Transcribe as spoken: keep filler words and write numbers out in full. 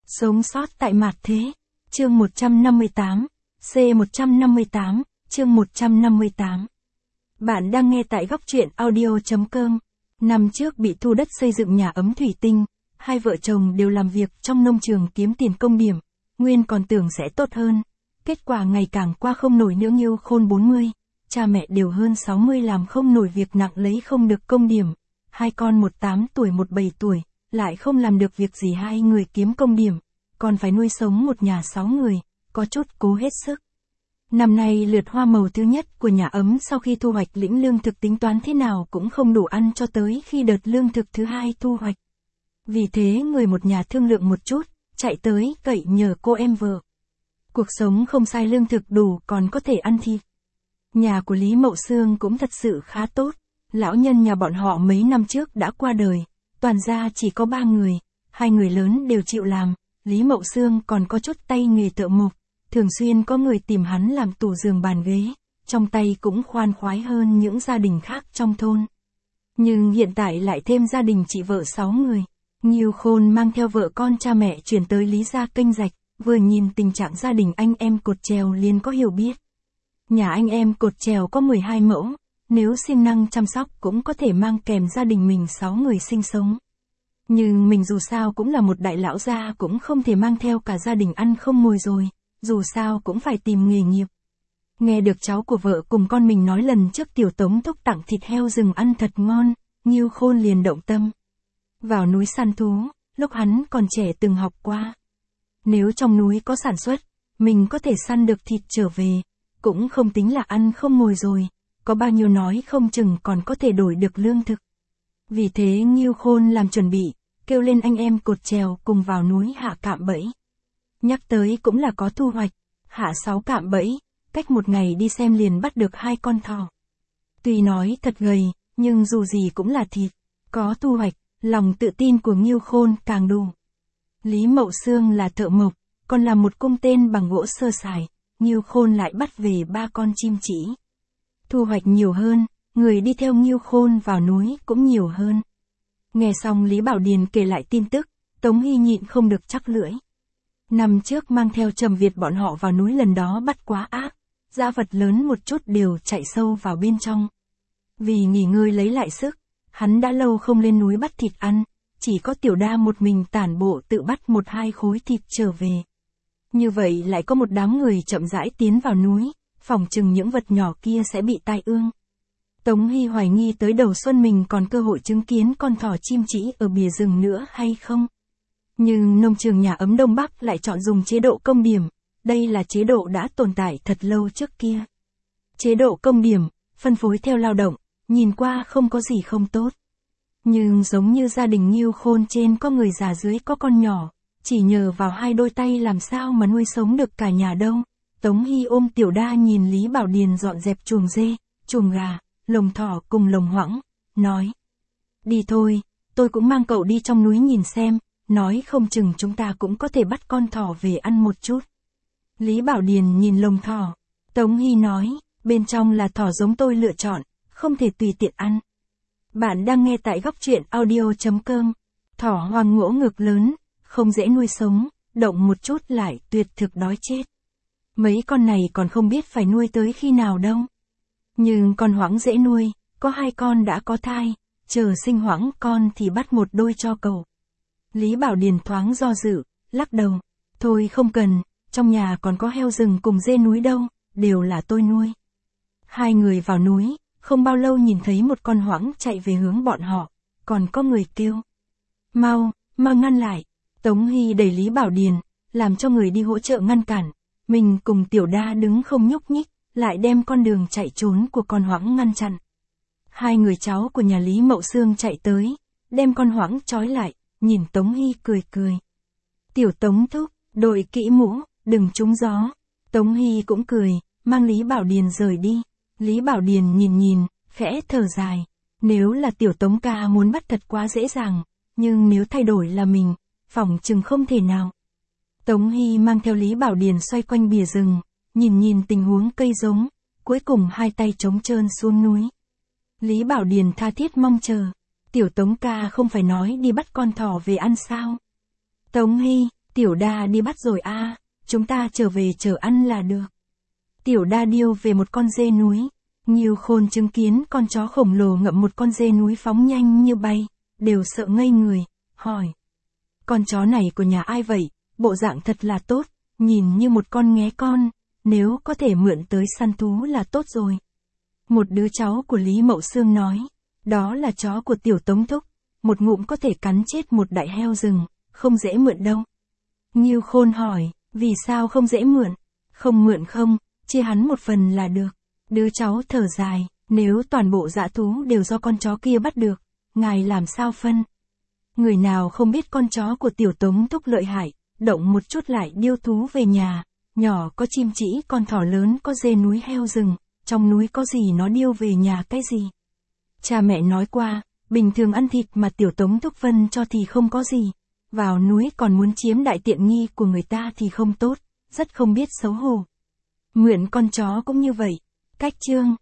Sống sót tại mạt thế. Chương một trăm năm mươi tám. C một trăm năm mươi tám, chương một trăm năm mươi tám. Bạn đang nghe tại góc truyện audio.com. Năm trước bị thu đất xây dựng nhà ấm thủy tinh, hai vợ chồng đều làm việc trong nông trường kiếm tiền công điểm, nguyên còn tưởng sẽ tốt hơn. Kết quả ngày càng qua không nổi nữa. Nghiêu Khôn bốn mươi, cha mẹ đều hơn sáu mươi làm không nổi việc nặng lấy không được công điểm. Hai con một tám tuổi một bảy tuổi, lại không làm được việc gì hai người kiếm công điểm, còn phải nuôi sống một nhà sáu người, có chút cố hết sức. Năm nay lượt hoa màu thứ nhất của nhà ấm sau khi thu hoạch lĩnh lương thực tính toán thế nào cũng không đủ ăn cho tới khi đợt lương thực thứ hai thu hoạch. Vì thế người một nhà thương lượng một chút, chạy tới cậy nhờ cô em vợ. Cuộc sống không sai, lương thực đủ còn có thể ăn thịt. Nhà của Lý Mậu Sương cũng thật sự khá tốt. Lão nhân nhà bọn họ mấy năm trước đã qua đời, toàn gia chỉ có ba người, hai người lớn đều chịu làm, Lý Mậu Sương còn có chút tay nghề thợ mộc, thường xuyên có người tìm hắn làm tủ giường bàn ghế, trong tay cũng khoan khoái hơn những gia đình khác trong thôn. Nhưng hiện tại lại thêm gia đình chị vợ sáu người, Nghiêu Khôn mang theo vợ con cha mẹ chuyển tới Lý gia kênh rạch, vừa nhìn tình trạng gia đình anh em cột trèo liền có hiểu biết. Nhà anh em cột trèo có mười hai mẫu. Nếu siêng năng chăm sóc cũng có thể mang kèm gia đình mình sáu người sinh sống. Nhưng mình dù sao cũng là một đại lão gia, cũng không thể mang theo cả gia đình ăn không ngồi rồi, dù sao cũng phải tìm nghề nghiệp. Nghe được cháu của vợ cùng con mình nói lần trước Tiểu Tống thúc tặng thịt heo rừng ăn thật ngon, Nghiêu Khôn liền động tâm. Vào núi săn thú, lúc hắn còn trẻ từng học qua. Nếu trong núi có sản xuất, mình có thể săn được thịt trở về, cũng không tính là ăn không ngồi rồi. Có bao nhiêu nói không chừng còn có thể đổi được lương thực. Vì thế Nghiêu Khôn làm chuẩn bị, kêu lên anh em cột trèo cùng vào núi hạ cạm bẫy. Nhắc tới cũng là có thu hoạch, hạ sáu cạm bẫy, cách một ngày đi xem liền bắt được hai con thỏ. Tuy nói thật gầy, nhưng dù gì cũng là thịt, có thu hoạch, lòng tự tin của Nghiêu Khôn càng đủ. Lý Mậu Sương là thợ mộc, còn là một cung tên bằng gỗ sơ sài, Nghiêu Khôn lại bắt về ba con chim chỉ. Thu hoạch nhiều hơn, người đi theo Nghiêu Khôn vào núi cũng nhiều hơn. Nghe xong Lý Bảo Điền kể lại tin tức, Tống Hy nhịn không được chắc lưỡi. Năm trước mang theo Trầm Việt bọn họ vào núi lần đó bắt quá ác, dã vật lớn một chút đều chạy sâu vào bên trong. Vì nghỉ ngơi lấy lại sức, hắn đã lâu không lên núi bắt thịt ăn, chỉ có Tiểu Đa một mình tản bộ tự bắt một hai khối thịt trở về. Như vậy lại có một đám người chậm rãi tiến vào núi. Phòng chừng những vật nhỏ kia sẽ bị tai ương. Tống Hy hoài nghi tới đầu xuân mình còn cơ hội chứng kiến con thỏ chim chỉ ở bìa rừng nữa hay không. Nhưng nông trường nhà ấm Đông Bắc lại chọn dùng chế độ công điểm, đây là chế độ đã tồn tại thật lâu trước kia. Chế độ công điểm, phân phối theo lao động, nhìn qua không có gì không tốt. Nhưng giống như gia đình Nghiêu Khôn trên có người già dưới có con nhỏ, chỉ nhờ vào hai đôi tay làm sao mà nuôi sống được cả nhà đâu. Tống Hy ôm Tiểu Đa nhìn Lý Bảo Điền dọn dẹp chuồng dê, chuồng gà, lồng thỏ cùng lồng hoãng, nói. Đi thôi, tôi cũng mang cậu đi trong núi nhìn xem, nói không chừng chúng ta cũng có thể bắt con thỏ về ăn một chút. Lý Bảo Điền nhìn lồng thỏ, Tống Hy nói, bên trong là thỏ giống tôi lựa chọn, không thể tùy tiện ăn. Bạn đang nghe tại góc truyện audio.com, thỏ hoang ngỗ ngực lớn, không dễ nuôi sống, động một chút lại tuyệt thực đói chết. Mấy con này còn không biết phải nuôi tới khi nào đâu. Nhưng con hoãng dễ nuôi, có hai con đã có thai, chờ sinh hoãng con thì bắt một đôi cho cậu. Lý Bảo Điền thoáng do dự, lắc đầu. Thôi không cần, trong nhà còn có heo rừng cùng dê núi đâu, đều là tôi nuôi. Hai người vào núi, không bao lâu nhìn thấy một con hoãng chạy về hướng bọn họ, còn có người kêu. Mau, mau ngăn lại. Tống Hy đẩy Lý Bảo Điền, làm cho người đi hỗ trợ ngăn cản. Mình cùng Tiểu Đa đứng không nhúc nhích, lại đem con đường chạy trốn của con hoãng ngăn chặn. Hai người cháu của nhà Lý Mậu Sương chạy tới, đem con hoãng trói lại, nhìn Tống Hy cười cười. Tiểu Tống thúc, đội kỹ mũ, đừng trúng gió. Tống Hy cũng cười, mang Lý Bảo Điền rời đi. Lý Bảo Điền nhìn nhìn, khẽ thở dài. Nếu là Tiểu Tống ca muốn bắt thật quá dễ dàng, nhưng nếu thay đổi là mình, phỏng chừng không thể nào. Tống Hy mang theo Lý Bảo Điền xoay quanh bìa rừng, nhìn nhìn tình huống cây giống, cuối cùng hai tay trống trơn xuống núi. Lý Bảo Điền tha thiết mong chờ, Tiểu Tống ca không phải nói đi bắt con thỏ về ăn sao? Tống Hy, Tiểu Đa đi bắt rồi a, à, chúng ta trở về chờ ăn là được. Tiểu Đa điêu về một con dê núi. Ngưu Khôn chứng kiến con chó khổng lồ ngậm một con dê núi phóng nhanh như bay, đều sợ ngây người, hỏi. Con chó này của nhà ai vậy, bộ dạng thật là tốt, nhìn như một con nghé con, nếu có thể mượn tới săn thú là tốt rồi. Một đứa cháu của Lý Mậu Xương nói, đó là chó của Tiểu Tống Thúc, một ngụm có thể cắn chết một đại heo rừng, không dễ mượn đâu. Ngưu Khôn hỏi, vì sao không dễ mượn? Không mượn không, chia hắn một phần là được. Đứa cháu thở dài, nếu toàn bộ dã thú đều do con chó kia bắt được, ngài làm sao phân? Người nào không biết con chó của Tiểu Tống Thúc lợi hại, động một chút lại điêu thú về nhà, nhỏ có chim chỉ con thỏ lớn có dê núi heo rừng, trong núi có gì nó điêu về nhà cái gì. Cha mẹ nói qua, bình thường ăn thịt mà Tiểu Tống Thúc phân cho thì không có gì, vào núi còn muốn chiếm đại tiện nghi của người ta thì không tốt, rất không biết xấu hổ. Mượn con chó cũng như vậy. Cách chương